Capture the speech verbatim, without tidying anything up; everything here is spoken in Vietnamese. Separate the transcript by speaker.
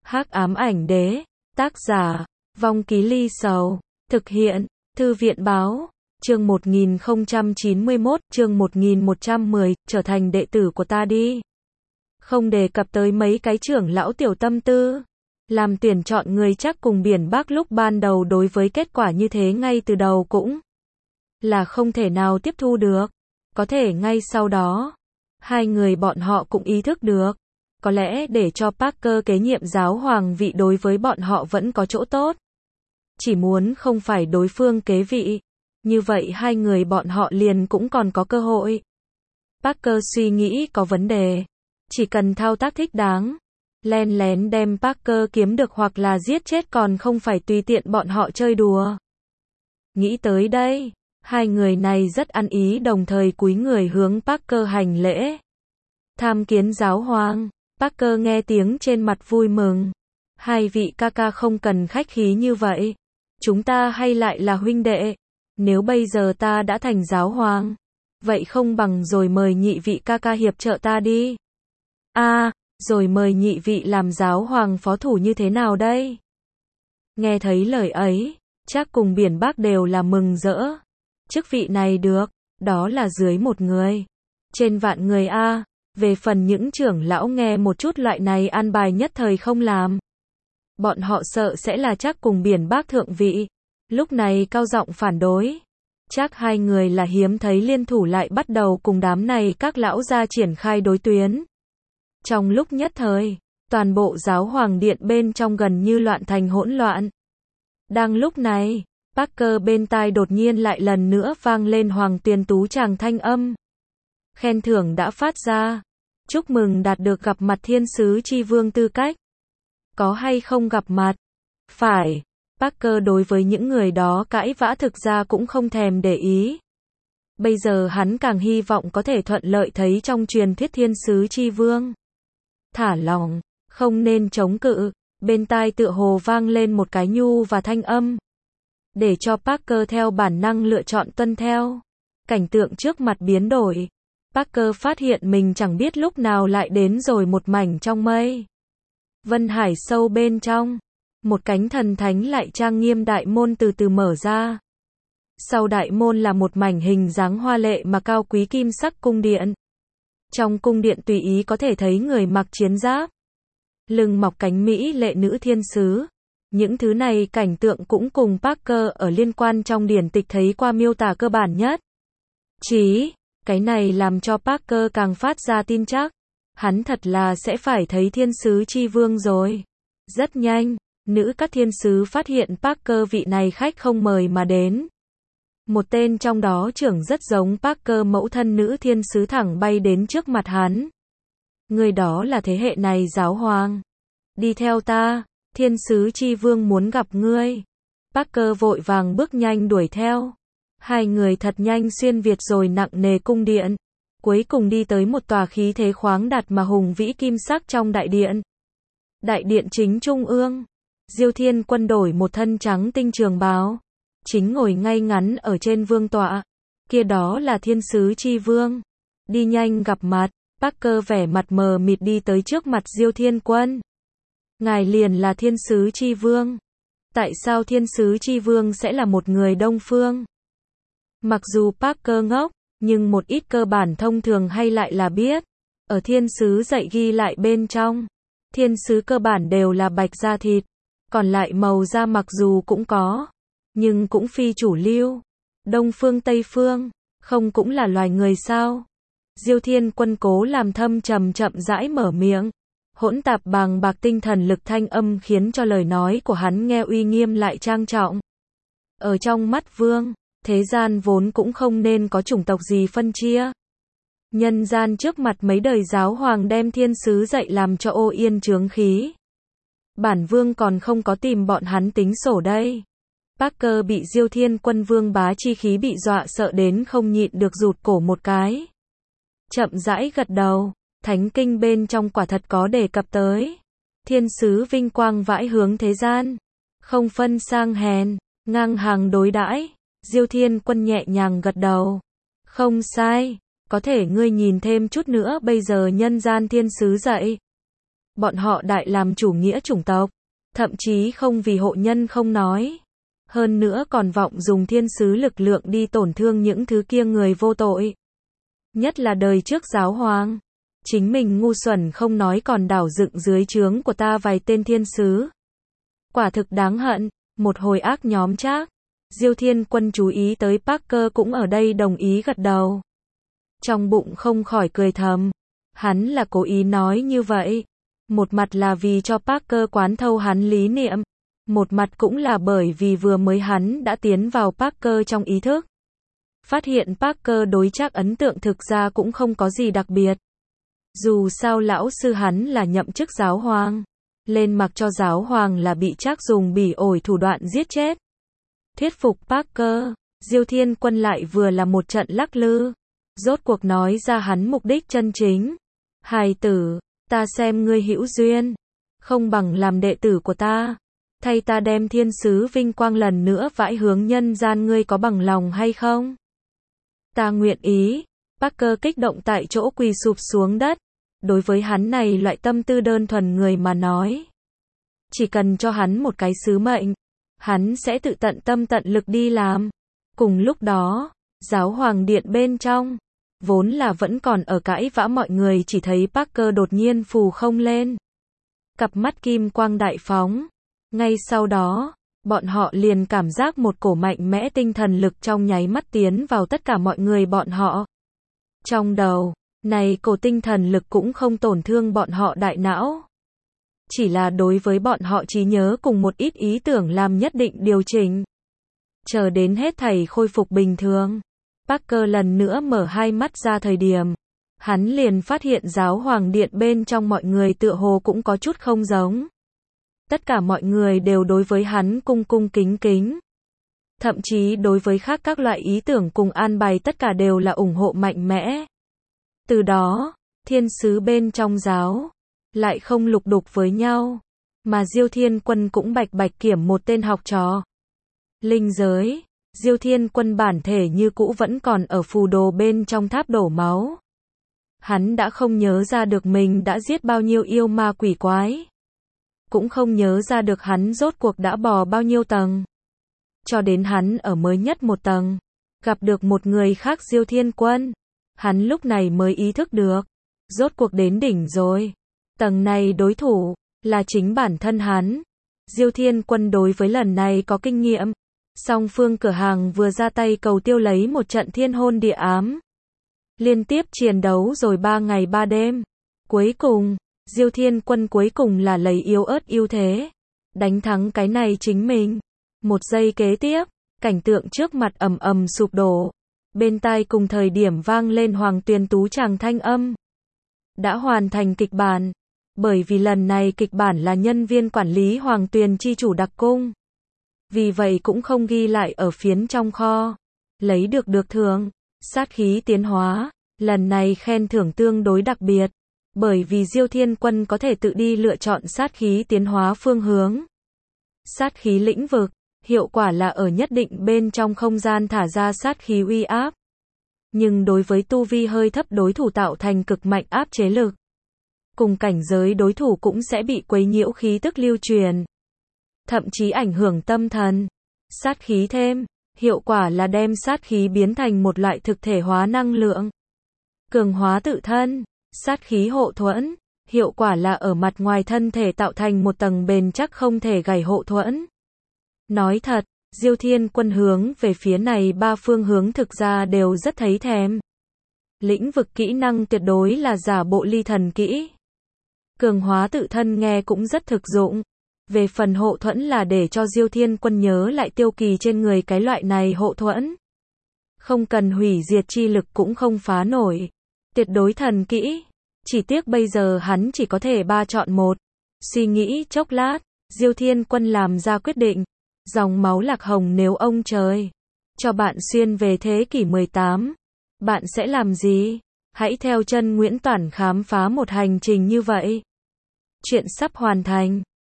Speaker 1: Hắc ám ảnh đế, tác giả, Vong Ký Ly Sầu, thực hiện, Thư viện báo, chương một nghìn không trăm chín mươi mốt, chương một nghìn một trăm mười, trở thành đệ tử của ta đi. Không đề cập tới mấy cái trưởng lão tiểu tâm tư. Làm tuyển chọn người chắc cùng Biển Bắc lúc ban đầu đối với kết quả như thế ngay từ đầu cũng là không thể nào tiếp thu được. Có thể ngay sau đó, hai người bọn họ cũng ý thức được. Có lẽ để cho Parker kế nhiệm giáo hoàng vị đối với bọn họ vẫn có chỗ tốt. Chỉ muốn không phải đối phương kế vị. Như vậy hai người bọn họ liền cũng còn có cơ hội. Parker suy nghĩ có vấn đề. Chỉ cần thao tác thích đáng. Len lén đem Parker kiếm được hoặc là giết chết còn không phải tùy tiện bọn họ chơi đùa. Nghĩ tới đây, hai người này rất ăn ý đồng thời cúi người hướng Parker hành lễ. Tham kiến giáo hoàng. Parker nghe tiếng trên mặt vui mừng. Hai vị ca ca không cần khách khí như vậy. Chúng ta hay lại là huynh đệ. Nếu bây giờ ta đã thành giáo hoàng, vậy không bằng rồi mời nhị vị ca ca hiệp trợ ta đi. A, à, rồi mời nhị vị làm giáo hoàng phó thủ như thế nào đây? Nghe thấy lời ấy, chắc cùng Biển Bắc đều là mừng rỡ. Chức vị này được, đó là dưới một người. Trên vạn người A, về phần những trưởng lão nghe một chút loại này an bài nhất thời không làm. Bọn họ sợ sẽ là chắc cùng Biển Bắc thượng vị. Lúc này cao giọng phản đối. Chắc hai người là hiếm thấy liên thủ lại bắt đầu cùng đám này các lão gia triển khai đối tuyến. Trong lúc nhất thời, toàn bộ giáo hoàng điện bên trong gần như loạn thành hỗn loạn. Đang lúc này, Parker bên tai đột nhiên lại lần nữa vang lên Hoàng Tiền Tú tràng thanh âm. Khen thưởng đã phát ra. Chúc mừng đạt được gặp mặt thiên sứ chi vương tư cách. Có hay không gặp mặt? Phải. Parker đối với những người đó cãi vã thực ra cũng không thèm để ý. Bây giờ hắn càng hy vọng có thể thuận lợi thấy trong truyền thuyết thiên sứ chi vương. Thả lòng, không nên chống cự. Bên tai tựa hồ vang lên một cái nhu và thanh âm. Để cho Parker theo bản năng lựa chọn tuân theo. Cảnh tượng trước mặt biến đổi. Parker phát hiện mình chẳng biết lúc nào lại đến rồi một mảnh trong mây. Vân hải sâu bên trong. Một cánh thần thánh lại trang nghiêm đại môn từ từ mở ra. Sau đại môn là một mảnh hình dáng hoa lệ mà cao quý kim sắc cung điện. Trong cung điện tùy ý có thể thấy người mặc chiến giáp. Lưng mọc cánh mỹ lệ nữ thiên sứ. Những thứ này cảnh tượng cũng cùng Parker ở liên quan trong điển tịch thấy qua miêu tả cơ bản nhất. Chí, cái này làm cho Parker càng phát ra tin chắc. Hắn thật là sẽ phải thấy thiên sứ chi vương rồi. Rất nhanh, nữ các thiên sứ phát hiện Parker vị này khách không mời mà đến. Một tên trong đó trưởng rất giống Parker mẫu thân nữ thiên sứ thẳng bay đến trước mặt hắn. Người đó là thế hệ này giáo hoàng. Đi theo ta, thiên sứ chi vương muốn gặp ngươi. Parker vội vàng bước nhanh đuổi theo. Hai người thật nhanh xuyên việt rồi nặng nề cung điện. Cuối cùng đi tới một tòa khí thế khoáng đạt mà hùng vĩ kim sắc trong đại điện. Đại điện chính trung ương. Diêu Thiên Quân đổi một thân trắng tinh trường bào. Chính ngồi ngay ngắn ở trên vương tọa. Kia đó là thiên sứ chi vương. Đi nhanh gặp mặt. Parker vẻ mặt mờ mịt đi tới trước mặt Diêu Thiên Quân. Ngài liền là thiên sứ chi vương. Tại sao thiên sứ chi vương sẽ là một người Đông Phương? Mặc dù Parker ngốc, nhưng một ít cơ bản thông thường hay lại là biết. Ở thiên sứ dạy ghi lại bên trong. Thiên sứ cơ bản đều là bạch da thịt. Còn lại màu da mặc dù cũng có. Nhưng cũng phi chủ lưu. Đông phương Tây phương. Không cũng là loài người sao? Diêu Thiên Quân cố làm thâm trầm chậm rãi mở miệng. Hỗn tạp bàng bạc tinh thần lực thanh âm khiến cho lời nói của hắn nghe uy nghiêm lại trang trọng. Ở trong mắt vương, thế gian vốn cũng không nên có chủng tộc gì phân chia. Nhân gian trước mặt mấy đời giáo hoàng đem thiên sứ dạy làm cho ô yên chướng khí. Bản vương còn không có tìm bọn hắn tính sổ đây. Parker bị Diêu Thiên Quân vương bá chi khí bị dọa sợ đến không nhịn được rụt cổ một cái. Chậm rãi gật đầu, thánh kinh bên trong quả thật có đề cập tới. Thiên sứ vinh quang vãi hướng thế gian. Không phân sang hèn, ngang hàng đối đãi. Diêu Thiên Quân nhẹ nhàng gật đầu. Không sai, có thể ngươi nhìn thêm chút nữa bây giờ nhân gian thiên sứ dạy. bọn họ đại làm chủ nghĩa chủng tộc, thậm chí không vì hộ nhân không nói. Hơn nữa còn vọng dùng thiên sứ lực lượng đi tổn thương những thứ kia người vô tội. Nhất là đời trước giáo hoàng. Chính mình ngu xuẩn không nói còn đảo dựng dưới trướng của ta vài tên thiên sứ. Quả thực đáng hận, một hồi ác nhóm trác. Diêu Thiên Quân chú ý tới Parker cũng ở đây đồng ý gật đầu. Trong bụng không khỏi cười thầm. Hắn là cố ý nói như vậy. Một mặt là vì cho Parker quán thâu hắn lý niệm. Một mặt cũng là bởi vì vừa mới hắn đã tiến vào Parker trong ý thức. Phát hiện Parker đối Trác ấn tượng thực ra cũng không có gì đặc biệt. Dù sao lão sư hắn là nhậm chức giáo hoàng. Lên mặc cho giáo hoàng là bị Trác dùng bỉ ổi thủ đoạn giết chết. Thuyết phục Parker, Diêu Thiên Quân lại vừa là một trận lắc lư. Rốt cuộc nói ra hắn mục đích chân chính. Hài tử, ta xem ngươi hữu duyên. Không bằng làm đệ tử của ta. Thay ta đem thiên sứ vinh quang lần nữa vãi hướng nhân gian, ngươi có bằng lòng hay không? Ta nguyện ý. Parker kích động tại chỗ quỳ sụp xuống đất. Đối với hắn này loại tâm tư đơn thuần người mà nói. Chỉ cần cho hắn một cái sứ mệnh. Hắn sẽ tự tận tâm tận lực đi làm. Cùng lúc đó, giáo hoàng điện bên trong. Vốn là vẫn còn ở cãi vã mọi người chỉ thấy Parker đột nhiên phù không lên. Cặp mắt kim quang đại phóng. Ngay sau đó, bọn họ liền cảm giác một cổ mạnh mẽ tinh thần lực trong nháy mắt tiến vào tất cả mọi người bọn họ. Trong đầu, này cổ tinh thần lực cũng không tổn thương bọn họ đại não. Chỉ là đối với bọn họ trí nhớ cùng một ít ý tưởng làm nhất định điều chỉnh. Chờ đến hết thảy khôi phục bình thường. Parker lần nữa mở hai mắt ra thời điểm. Hắn liền phát hiện giáo hoàng điện bên trong mọi người tựa hồ cũng có chút không giống. Tất cả mọi người đều đối với hắn cung cung kính kính. Thậm chí đối với khác các loại ý tưởng cùng an bài tất cả đều là ủng hộ mạnh mẽ. Từ đó, thiên sứ bên trong giáo, lại không lục đục với nhau. Mà Diêu Thiên Quân cũng bạch bạch kiểm một tên học trò. Linh giới, Diêu Thiên Quân bản thể như cũ vẫn còn ở phù đồ bên trong tháp đổ máu. Hắn đã không nhớ ra được mình đã giết bao nhiêu yêu ma quỷ quái. Cũng không nhớ ra được hắn rốt cuộc đã bò bao nhiêu tầng. Cho đến hắn ở mới nhất một tầng, gặp được một người khác Diêu Thiên Quân. Hắn lúc này mới ý thức được, rốt cuộc đến đỉnh rồi. Tầng này đối thủ, là chính bản thân hắn. Diêu Thiên Quân đối với lần này có kinh nghiệm. Song phương cửa hàng vừa ra tay cầu tiêu lấy một trận thiên hôn địa ám. Liên tiếp chiến đấu rồi ba ngày ba đêm. Cuối cùng, Diêu Thiên Quân cuối cùng là lấy yếu ớt ưu thế. Đánh thắng cái này chính mình. Một giây kế tiếp, cảnh tượng trước mặt ầm ầm sụp đổ. Bên tai cùng thời điểm vang lên Hoàng Tuyền tú tràng thanh âm. Đã hoàn thành kịch bản. Bởi vì lần này kịch bản là nhân viên quản lý Hoàng Tuyền chi chủ đặc cung. Vì vậy cũng không ghi lại ở phiến trong kho. Lấy được được thưởng. Sát khí tiến hóa. Lần này khen thưởng tương đối đặc biệt. Bởi vì Diêu Thiên Quân có thể tự đi lựa chọn sát khí tiến hóa phương hướng. Sát khí lĩnh vực. Hiệu quả là ở nhất định bên trong không gian thả ra sát khí uy áp. Nhưng đối với tu vi hơi thấp đối thủ tạo thành cực mạnh áp chế lực. Cùng cảnh giới đối thủ cũng sẽ bị quấy nhiễu khí tức lưu truyền. Thậm chí ảnh hưởng tâm thần. Sát khí thêm. Hiệu quả là đem sát khí biến thành một loại thực thể hóa năng lượng. Cường hóa tự thân. Sát khí hộ thuẫn. Hiệu quả là ở mặt ngoài thân thể tạo thành một tầng bền chắc không thể gãy hộ thuẫn. Nói thật, Diêu Thiên Quân hướng về phía này ba phương hướng thực ra đều rất thấy thèm. Lĩnh vực kỹ năng tuyệt đối là giả bộ ly thần kỹ. Cường hóa tự thân nghe cũng rất thực dụng. Về phần hộ thuẫn là để cho Diêu Thiên Quân nhớ lại tiêu kỳ trên người cái loại này hộ thuẫn. Không cần hủy diệt chi lực cũng không phá nổi. Tuyệt đối thần kỹ. Chỉ tiếc bây giờ hắn chỉ có thể ba chọn một. Suy nghĩ chốc lát, Diêu Thiên Quân làm ra quyết định. Dòng máu lạc hồng nếu ông trời cho bạn xuyên về thế kỷ mười tám, bạn sẽ làm gì? Hãy theo chân Nguyễn Toản khám phá một hành trình như vậy. Chuyện sắp hoàn thành.